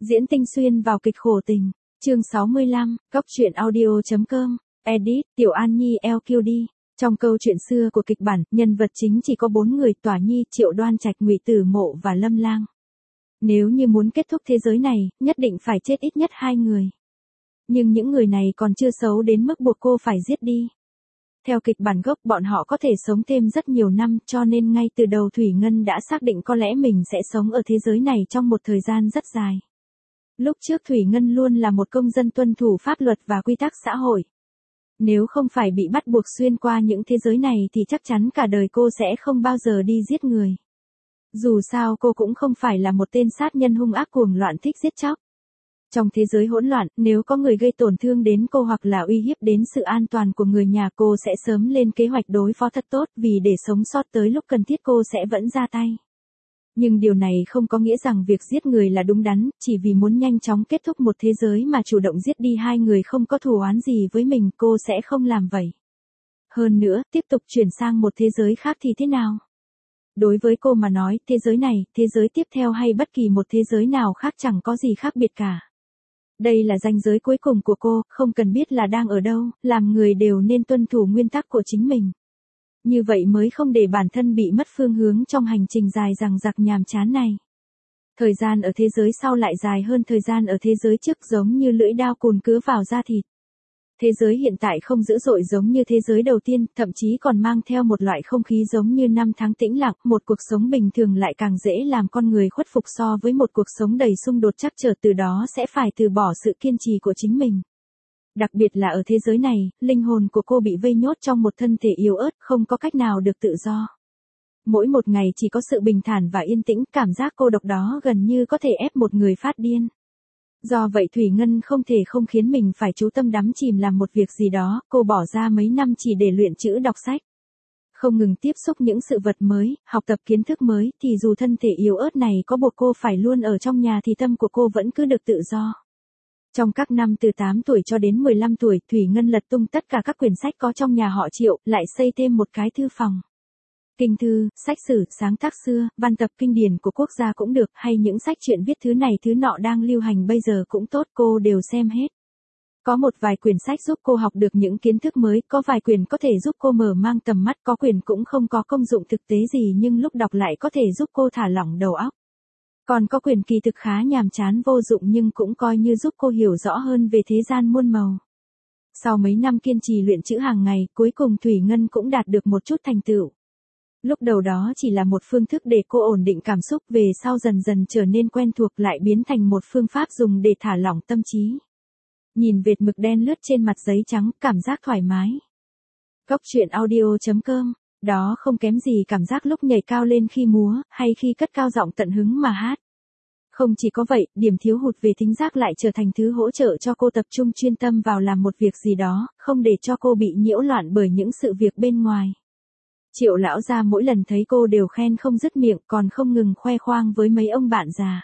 Diễn tinh xuyên vào kịch khổ tình. Chương 65, Góc truyện audio.com. Edit, Tiểu An Nhi LQD. Trong câu chuyện xưa của kịch bản, nhân vật chính chỉ có 4 người: Tỏa Nhi, Triệu Đoan Trạch, Ngụy Tử Mộ và Lâm Lang. Nếu như muốn kết thúc thế giới này, nhất định phải chết ít nhất 2 người. Nhưng những người này còn chưa xấu đến mức buộc cô phải giết đi. Theo kịch bản gốc, bọn họ có thể sống thêm rất nhiều năm, cho nên ngay từ đầu Thủy Ngân đã xác định có lẽ mình sẽ sống ở thế giới này trong một thời gian rất dài. Lúc trước Thủy Ngân luôn là một công dân tuân thủ pháp luật và quy tắc xã hội. Nếu không phải bị bắt buộc xuyên qua những thế giới này thì chắc chắn cả đời cô sẽ không bao giờ đi giết người. Dù sao cô cũng không phải là một tên sát nhân hung ác cuồng loạn thích giết chóc. Trong thế giới hỗn loạn, nếu có người gây tổn thương đến cô hoặc là uy hiếp đến sự an toàn của người nhà, cô sẽ sớm lên kế hoạch đối phó thật tốt, vì để sống sót tới lúc cần thiết cô sẽ vẫn ra tay. Nhưng điều này không có nghĩa rằng việc giết người là đúng đắn, chỉ vì muốn nhanh chóng kết thúc một thế giới mà chủ động giết đi 2 người không có thù oán gì với mình, cô sẽ không làm vậy. Hơn nữa, tiếp tục chuyển sang một thế giới khác thì thế nào? Đối với cô mà nói, thế giới này, thế giới tiếp theo hay bất kỳ một thế giới nào khác chẳng có gì khác biệt cả. Đây là ranh giới cuối cùng của cô, không cần biết là đang ở đâu, làm người đều nên tuân thủ nguyên tắc của chính mình. Như vậy mới không để bản thân bị mất phương hướng trong hành trình dài dằng dặc nhàm chán này. Thời gian ở thế giới sau lại dài hơn thời gian ở thế giới trước, giống như lưỡi dao cùn cứa vào da thịt. Thế giới hiện tại không dữ dội giống như thế giới đầu tiên, thậm chí còn mang theo một loại không khí giống như năm tháng tĩnh lặng, một cuộc sống bình thường lại càng dễ làm con người khuất phục so với một cuộc sống đầy xung đột trắc trở, từ đó sẽ phải từ bỏ sự kiên trì của chính mình. Đặc biệt là ở thế giới này, linh hồn của cô bị vây nhốt trong một thân thể yếu ớt, không có cách nào được tự do. Mỗi một ngày chỉ có sự bình thản và yên tĩnh, cảm giác cô độc đó gần như có thể ép một người phát điên. Do vậy Thủy Ngân không thể không khiến mình phải chú tâm đắm chìm làm một việc gì đó, cô bỏ ra mấy năm chỉ để luyện chữ đọc sách. Không ngừng tiếp xúc những sự vật mới, học tập kiến thức mới, thì dù thân thể yếu ớt này có buộc cô phải luôn ở trong nhà thì tâm của cô vẫn cứ được tự do. Trong các năm từ 8 tuổi cho đến 15 tuổi, Thủy Ngân lật tung tất cả các quyển sách có trong nhà họ Triệu, lại xây thêm một cái thư phòng. Kinh thư, sách sử, sáng tác xưa, văn tập kinh điển của quốc gia cũng được, hay những sách truyện viết thứ này thứ nọ đang lưu hành bây giờ cũng tốt, cô đều xem hết. Có một vài quyển sách giúp cô học được những kiến thức mới, có vài quyển có thể giúp cô mở mang tầm mắt, có quyển cũng không có công dụng thực tế gì nhưng lúc đọc lại có thể giúp cô thả lỏng đầu óc. Còn có quyển kỳ thực khá nhàm chán vô dụng nhưng cũng coi như giúp cô hiểu rõ hơn về thế gian muôn màu. Sau mấy năm kiên trì luyện chữ hàng ngày, cuối cùng Thủy Ngân cũng đạt được một chút thành tựu. Lúc đầu đó chỉ là một phương thức để cô ổn định cảm xúc, về sau dần dần trở nên quen thuộc, lại biến thành một phương pháp dùng để thả lỏng tâm trí. Nhìn vệt mực đen lướt trên mặt giấy trắng, cảm giác thoải mái. Góc truyện audio.com. Đó không kém gì cảm giác lúc nhảy cao lên khi múa, hay khi cất cao giọng tận hứng mà hát. Không chỉ có vậy, điểm thiếu hụt về thính giác lại trở thành thứ hỗ trợ cho cô tập trung chuyên tâm vào làm một việc gì đó, không để cho cô bị nhiễu loạn bởi những sự việc bên ngoài. Triệu lão gia mỗi lần thấy cô đều khen không dứt miệng, còn không ngừng khoe khoang với mấy ông bạn già.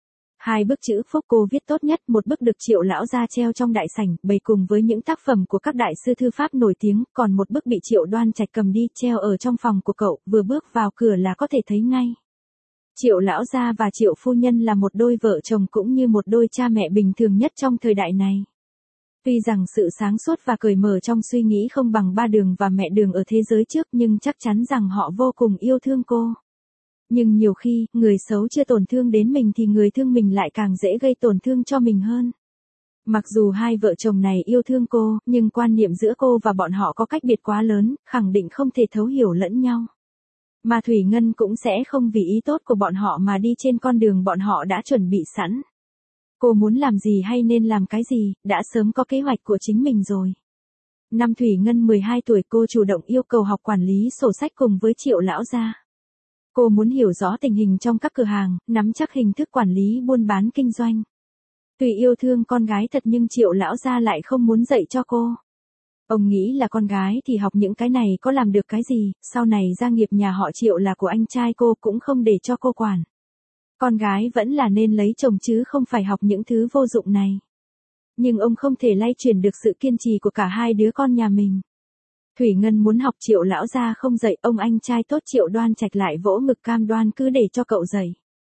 2 bức chữ phúc cô viết tốt nhất, một bức được Triệu lão gia treo trong đại sảnh, bày cùng với những tác phẩm của các đại sư thư pháp nổi tiếng, còn một bức bị Triệu Đoan Trạch cầm đi, treo ở trong phòng của cậu, vừa bước vào cửa là có thể thấy ngay. Triệu lão gia và Triệu phu nhân là một đôi vợ chồng cũng như một đôi cha mẹ bình thường nhất trong thời đại này. Tuy rằng sự sáng suốt và cởi mở trong suy nghĩ không bằng ba Đường và mẹ Đường ở thế giới trước, nhưng chắc chắn rằng họ vô cùng yêu thương cô. Nhưng nhiều khi, người xấu chưa tổn thương đến mình thì người thương mình lại càng dễ gây tổn thương cho mình hơn. Mặc dù 2 vợ chồng này yêu thương cô, nhưng quan niệm giữa cô và bọn họ có cách biệt quá lớn, khẳng định không thể thấu hiểu lẫn nhau. Mà Thủy Ngân cũng sẽ không vì ý tốt của bọn họ mà đi trên con đường bọn họ đã chuẩn bị sẵn. Cô muốn làm gì hay nên làm cái gì, đã sớm có kế hoạch của chính mình rồi. Năm Thủy Ngân 12 tuổi, cô chủ động yêu cầu học quản lý sổ sách cùng với Triệu lão gia. Cô muốn hiểu rõ tình hình trong các cửa hàng, nắm chắc hình thức quản lý buôn bán kinh doanh. Tuy yêu thương con gái thật nhưng Triệu lão gia lại không muốn dạy cho cô. Ông nghĩ là con gái thì học những cái này có làm được cái gì, sau này gia nghiệp nhà họ Triệu là của anh trai cô cũng không để cho cô quản. Con gái vẫn là nên lấy chồng chứ không phải học những thứ vô dụng này. Nhưng ông không thể lay chuyển được sự kiên trì của cả 2 đứa con nhà mình. Thủy Ngân muốn học, Triệu lão gia không dạy, ông anh trai tốt Triệu Đoan Trạch lại vỗ ngực cam đoan cứ để cho cậu dạy.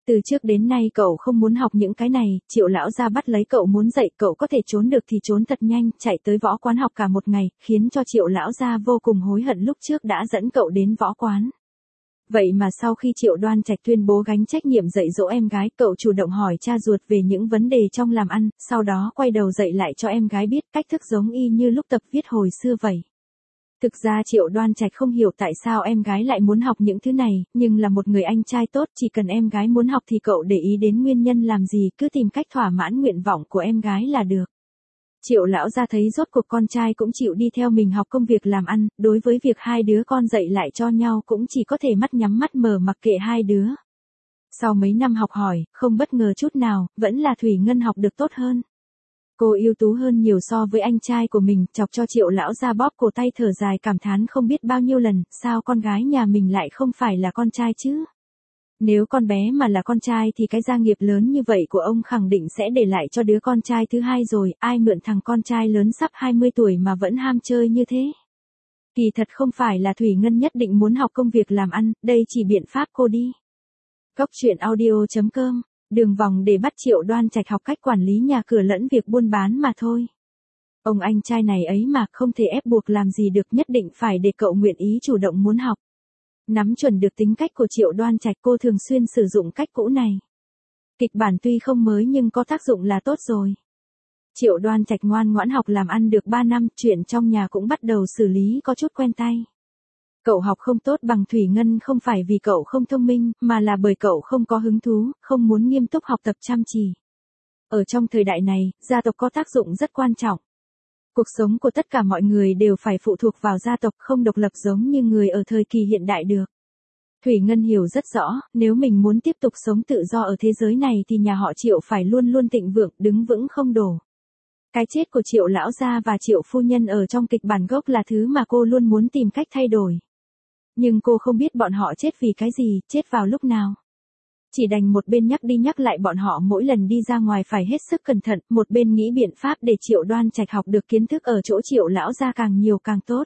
Từ trước đến nay cậu không muốn học những cái này, Triệu lão gia bắt lấy cậu muốn dạy cậu có thể trốn được thì trốn thật nhanh, chạy tới võ quán học cả một ngày, khiến cho Triệu lão gia vô cùng hối hận lúc trước đã dẫn cậu đến võ quán. Vậy mà sau khi Triệu Đoan Trạch tuyên bố gánh trách nhiệm dạy dỗ em gái, cậu chủ động hỏi cha ruột về những vấn đề trong làm ăn, sau đó quay đầu dạy lại cho em gái biết cách thức giống y như lúc tập viết hồi xưa vậy. Thực ra Triệu Đoan Trạch không hiểu tại sao em gái lại muốn học những thứ này, nhưng là một người anh trai tốt, chỉ cần em gái muốn học thì cậu để ý đến nguyên nhân làm gì, cứ tìm cách thỏa mãn nguyện vọng của em gái là được. Triệu lão gia thấy rốt cuộc con trai cũng chịu đi theo mình học công việc làm ăn, đối với việc hai đứa con dạy lại cho nhau cũng chỉ có thể mắt nhắm mắt mở mặc kệ hai đứa. Sau mấy năm học hỏi, không bất ngờ chút nào, vẫn là Thủy Ngân học được tốt hơn. Cô ưu tú hơn nhiều so với anh trai của mình, chọc cho Triệu lão gia bóp cổ tay thở dài cảm thán không biết bao nhiêu lần, sao con gái nhà mình lại không phải là con trai chứ? Nếu con bé mà là con trai thì cái gia nghiệp lớn như vậy của ông khẳng định sẽ để lại cho đứa con trai thứ hai rồi, ai mượn thằng con trai lớn sắp 20 tuổi mà vẫn ham chơi như thế. Kỳ thật không phải là Thủy Ngân nhất định muốn học công việc làm ăn, đây chỉ biện pháp cô đi. Cốc truyện audio.com, đường vòng để bắt Triệu Đoan Trạch học cách quản lý nhà cửa lẫn việc buôn bán mà thôi. Ông anh trai này ấy mà không thể ép buộc làm gì được, nhất định phải để cậu nguyện ý chủ động muốn học. Nắm chuẩn được tính cách của Triệu Đoan Trạch, cô thường xuyên sử dụng cách cũ này. Kịch bản tuy không mới nhưng có tác dụng là tốt rồi. Triệu Đoan Trạch ngoan ngoãn học làm ăn được 3 năm, chuyện trong nhà cũng bắt đầu xử lý có chút quen tay. Cậu học không tốt bằng Thủy Ngân không phải vì cậu không thông minh, mà là bởi cậu không có hứng thú, không muốn nghiêm túc học tập chăm chỉ. Ở trong thời đại này, gia tộc có tác dụng rất quan trọng. Cuộc sống của tất cả mọi người đều phải phụ thuộc vào gia tộc, không độc lập giống như người ở thời kỳ hiện đại được. Thủy Ngân hiểu rất rõ, nếu mình muốn tiếp tục sống tự do ở thế giới này thì nhà họ Triệu phải luôn luôn thịnh vượng, đứng vững không đổ. Cái chết của Triệu lão gia và Triệu phu nhân ở trong kịch bản gốc là thứ mà cô luôn muốn tìm cách thay đổi. Nhưng cô không biết bọn họ chết vì cái gì, chết vào lúc nào. Chỉ đành một bên nhắc đi nhắc lại bọn họ mỗi lần đi ra ngoài phải hết sức cẩn thận, một bên nghĩ biện pháp để Triệu Đoan Trạch học được kiến thức ở chỗ Triệu lão gia càng nhiều càng tốt.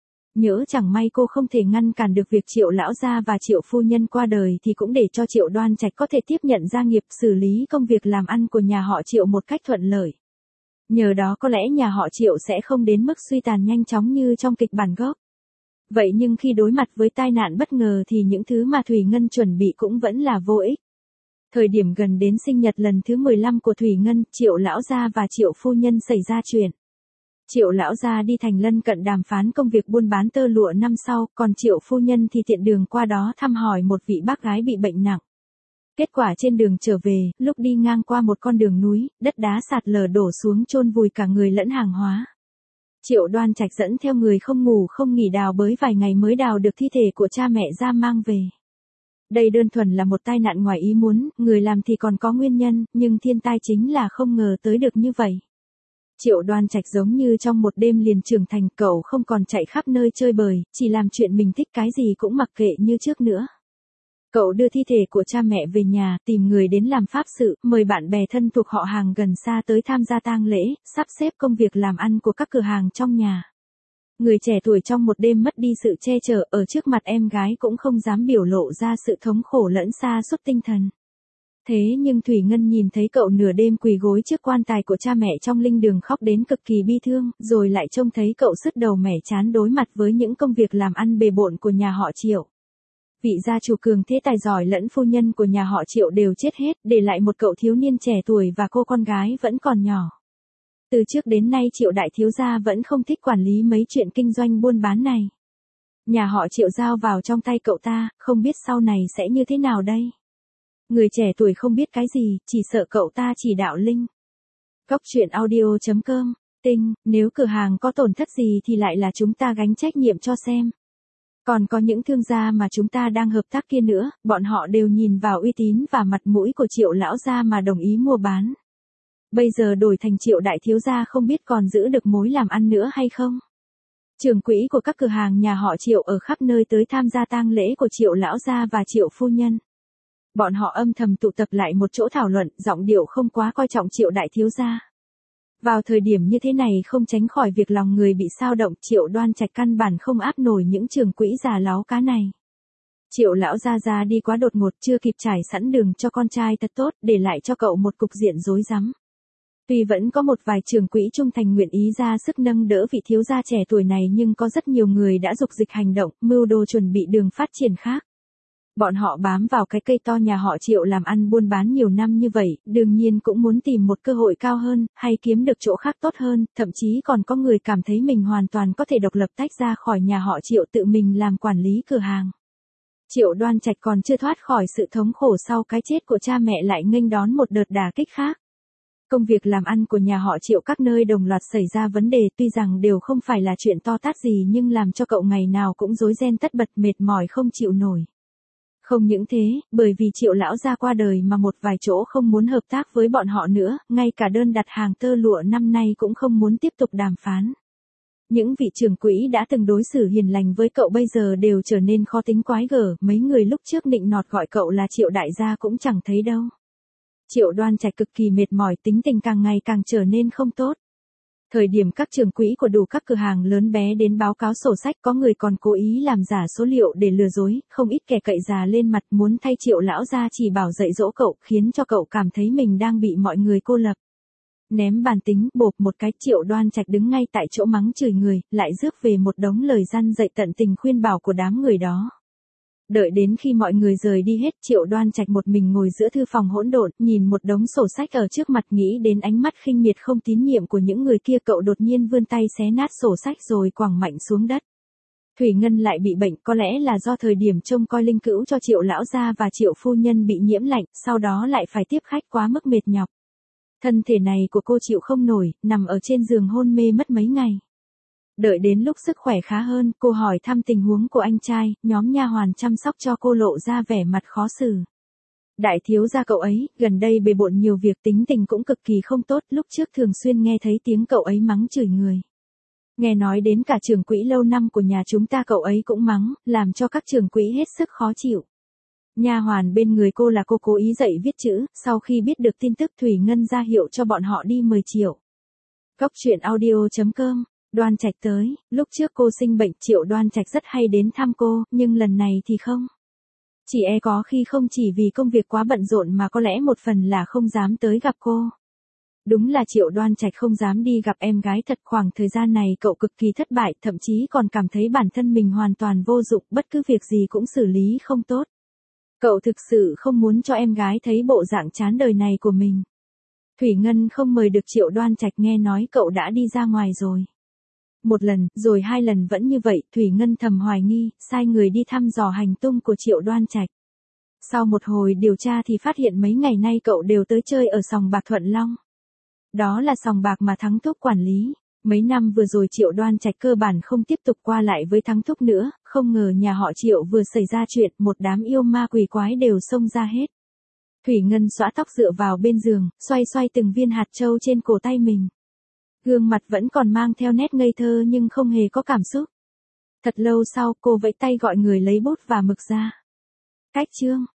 Nhỡ chẳng may cô không thể ngăn cản được việc Triệu lão gia và Triệu phu nhân qua đời thì cũng để cho Triệu Đoan Trạch có thể tiếp nhận gia nghiệp, xử lý công việc làm ăn của nhà họ Triệu một cách thuận lợi. Nhờ đó có lẽ nhà họ Triệu sẽ không đến mức suy tàn nhanh chóng như trong kịch bản gốc. Vậy nhưng khi đối mặt với tai nạn bất ngờ thì những thứ mà Thủy Ngân chuẩn bị cũng vẫn là vô ích. Thời điểm gần đến sinh nhật lần thứ 15 của Thủy Ngân, Triệu lão gia và Triệu phu nhân xảy ra chuyện. Triệu lão gia đi Thành Lân Cận đàm phán công việc buôn bán tơ lụa năm sau, còn Triệu phu nhân thì tiện đường qua đó thăm hỏi một vị bác gái bị bệnh nặng. Kết quả trên đường trở về, lúc đi ngang qua một con đường núi, đất đá sạt lở đổ xuống chôn vùi cả người lẫn hàng hóa. Triệu Đoan Trạch dẫn theo người không ngủ không nghỉ đào bới vài ngày mới đào được thi thể của cha mẹ ra mang về. Đây đơn thuần là một tai nạn ngoài ý muốn, người làm thì còn có nguyên nhân, nhưng thiên tai chính là không ngờ tới được như vậy. Triệu Đoan Trạch giống như trong một đêm liền trưởng thành, cậu không còn chạy khắp nơi chơi bời, chỉ làm chuyện mình thích, cái gì cũng mặc kệ như trước nữa. Cậu đưa thi thể của cha mẹ về nhà, tìm người đến làm pháp sự, mời bạn bè thân thuộc họ hàng gần xa tới tham gia tang lễ, sắp xếp công việc làm ăn của các cửa hàng trong nhà. Người trẻ tuổi trong một đêm mất đi sự che chở, ở trước mặt em gái cũng không dám biểu lộ ra sự thống khổ lẫn sa sút tinh thần. Thế nhưng Thủy Ngân nhìn thấy cậu nửa đêm quỳ gối trước quan tài của cha mẹ trong linh đường khóc đến cực kỳ bi thương, rồi lại trông thấy cậu sứt đầu mẻ chán đối mặt với những công việc làm ăn bề bộn của nhà họ Triệu. Vị gia chủ cường thế tài giỏi lẫn phu nhân của nhà họ Triệu đều chết hết, để lại một cậu thiếu niên trẻ tuổi và cô con gái vẫn còn nhỏ. Từ trước đến nay Triệu đại thiếu gia vẫn không thích quản lý mấy chuyện kinh doanh buôn bán này. Nhà họ Triệu giao vào trong tay cậu ta, không biết sau này sẽ như thế nào đây. Người trẻ tuổi không biết cái gì, chỉ sợ cậu ta chỉ đạo linh. Cốc truyện audio.com, Tinh, nếu cửa hàng có tổn thất gì thì lại là chúng ta gánh trách nhiệm cho xem. Còn có những thương gia mà chúng ta đang hợp tác kia nữa, bọn họ đều nhìn vào uy tín và mặt mũi của Triệu lão gia mà đồng ý mua bán. Bây giờ đổi thành Triệu đại thiếu gia không biết còn giữ được mối làm ăn nữa hay không. Trưởng quỹ của các cửa hàng nhà họ Triệu ở khắp nơi tới tham gia tang lễ của Triệu lão gia và Triệu phu nhân. Bọn họ âm thầm tụ tập lại một chỗ thảo luận, giọng điệu không quá coi trọng Triệu đại thiếu gia. Vào thời điểm như thế này không tránh khỏi việc lòng người bị xao động, Triệu Đoan Trạch căn bản không áp nổi những trưởng quỹ già láo cá này. Triệu lão gia đi quá đột ngột, chưa kịp trải sẵn đường cho con trai thật tốt, để lại cho cậu một cục diện rối rắm. Tuy vẫn có một vài trưởng quỹ trung thành nguyện ý ra sức nâng đỡ vị thiếu gia trẻ tuổi này, nhưng có rất nhiều người đã dục dịch hành động, mưu đồ chuẩn bị đường phát triển khác. Bọn họ bám vào cái cây to nhà họ Triệu làm ăn buôn bán nhiều năm như vậy, đương nhiên cũng muốn tìm một cơ hội cao hơn, hay kiếm được chỗ khác tốt hơn, thậm chí còn có người cảm thấy mình hoàn toàn có thể độc lập tách ra khỏi nhà họ Triệu, tự mình làm quản lý cửa hàng. Triệu Đoan Trạch còn chưa thoát khỏi sự thống khổ sau cái chết của cha mẹ lại nghênh đón một đợt đả kích khác. Công việc làm ăn của nhà họ Triệu các nơi đồng loạt xảy ra vấn đề, tuy rằng đều không phải là chuyện to tát gì nhưng làm cho cậu ngày nào cũng rối ren tất bật, mệt mỏi không chịu nổi. Không những thế, bởi vì Triệu lão gia qua đời mà một vài chỗ không muốn hợp tác với bọn họ nữa, ngay cả đơn đặt hàng tơ lụa năm nay cũng không muốn tiếp tục đàm phán. Những vị trưởng quỹ đã từng đối xử hiền lành với cậu bây giờ đều trở nên khó tính quái gở, mấy người lúc trước nịnh nọt gọi cậu là Triệu đại gia cũng chẳng thấy đâu. Triệu Đoan Trạch cực kỳ mệt mỏi, tính tình càng ngày càng trở nên không tốt. Thời điểm các trưởng quỹ của đủ các cửa hàng lớn bé đến báo cáo sổ sách, có người còn cố ý làm giả số liệu để lừa dối, không ít kẻ cậy già lên mặt muốn thay Triệu lão gia chỉ bảo dạy dỗ cậu, khiến cho cậu cảm thấy mình đang bị mọi người cô lập. Ném bàn tính, bộp một cái, Triệu Đoan Trạch đứng ngay tại chỗ mắng chửi người, lại rước về một đống lời răn dạy tận tình khuyên bảo của đám người đó. Đợi đến khi mọi người rời đi hết, Triệu Đoan Trạch một mình ngồi giữa thư phòng hỗn độn, nhìn một đống sổ sách ở trước mặt, nghĩ đến ánh mắt khinh miệt không tín nhiệm của những người kia, cậu đột nhiên vươn tay xé nát sổ sách rồi quẳng mạnh xuống đất. Thủy Ngân lại bị bệnh, có lẽ là do thời điểm trông coi linh cữu cho Triệu lão gia và Triệu phu nhân bị nhiễm lạnh, sau đó lại phải tiếp khách quá mức mệt nhọc. Thân thể này của cô chịu không nổi, nằm ở trên giường hôn mê mất mấy ngày. Đợi đến lúc sức khỏe khá hơn, cô hỏi thăm tình huống của anh trai, nhóm nha hoàn chăm sóc cho cô lộ ra vẻ mặt khó xử. Đại thiếu gia cậu ấy, gần đây bề bộn nhiều việc, tính tình cũng cực kỳ không tốt, lúc trước thường xuyên nghe thấy tiếng cậu ấy mắng chửi người. Nghe nói đến cả trưởng quỹ lâu năm của nhà chúng ta cậu ấy cũng mắng, làm cho các trưởng quỹ hết sức khó chịu. Nha hoàn bên người cô là cô cố ý dạy viết chữ, sau khi biết được tin tức Thủy Ngân ra hiệu cho bọn họ đi 10 triệu. Cóc truyện audio.com. Đoan Trạch tới, lúc trước cô sinh bệnh Triệu Đoan Trạch rất hay đến thăm cô, nhưng lần này thì không. Chỉ có khi không chỉ vì công việc quá bận rộn mà có lẽ một phần là không dám tới gặp cô. Đúng là Triệu Đoan Trạch không dám đi gặp em gái thật, khoảng thời gian này cậu cực kỳ thất bại, thậm chí còn cảm thấy bản thân mình hoàn toàn vô dụng, bất cứ việc gì cũng xử lý không tốt. Cậu thực sự không muốn cho em gái thấy bộ dạng chán đời này của mình. Thủy Ngân không mời được Triệu Đoan Trạch, nghe nói cậu đã đi ra ngoài rồi. Một lần, rồi 2 lần vẫn như vậy, Thủy Ngân thầm hoài nghi, sai người đi thăm dò hành tung của Triệu Đoan Trạch. Sau một hồi điều tra thì phát hiện mấy ngày nay cậu đều tới chơi ở sòng bạc Thuận Long. Đó là sòng bạc mà Thắng Thúc quản lý. Mấy năm vừa rồi Triệu Đoan Trạch cơ bản không tiếp tục qua lại với Thắng Thúc nữa, không ngờ nhà họ Triệu vừa xảy ra chuyện, một đám yêu ma quỷ quái đều xông ra hết. Thủy Ngân xõa tóc dựa vào bên giường, xoay xoay từng viên hạt châu trên cổ tay mình. Gương mặt vẫn còn mang theo nét ngây thơ nhưng không hề có cảm xúc. Thật lâu sau cô vẫy tay gọi người lấy bút và mực ra. Cách chương.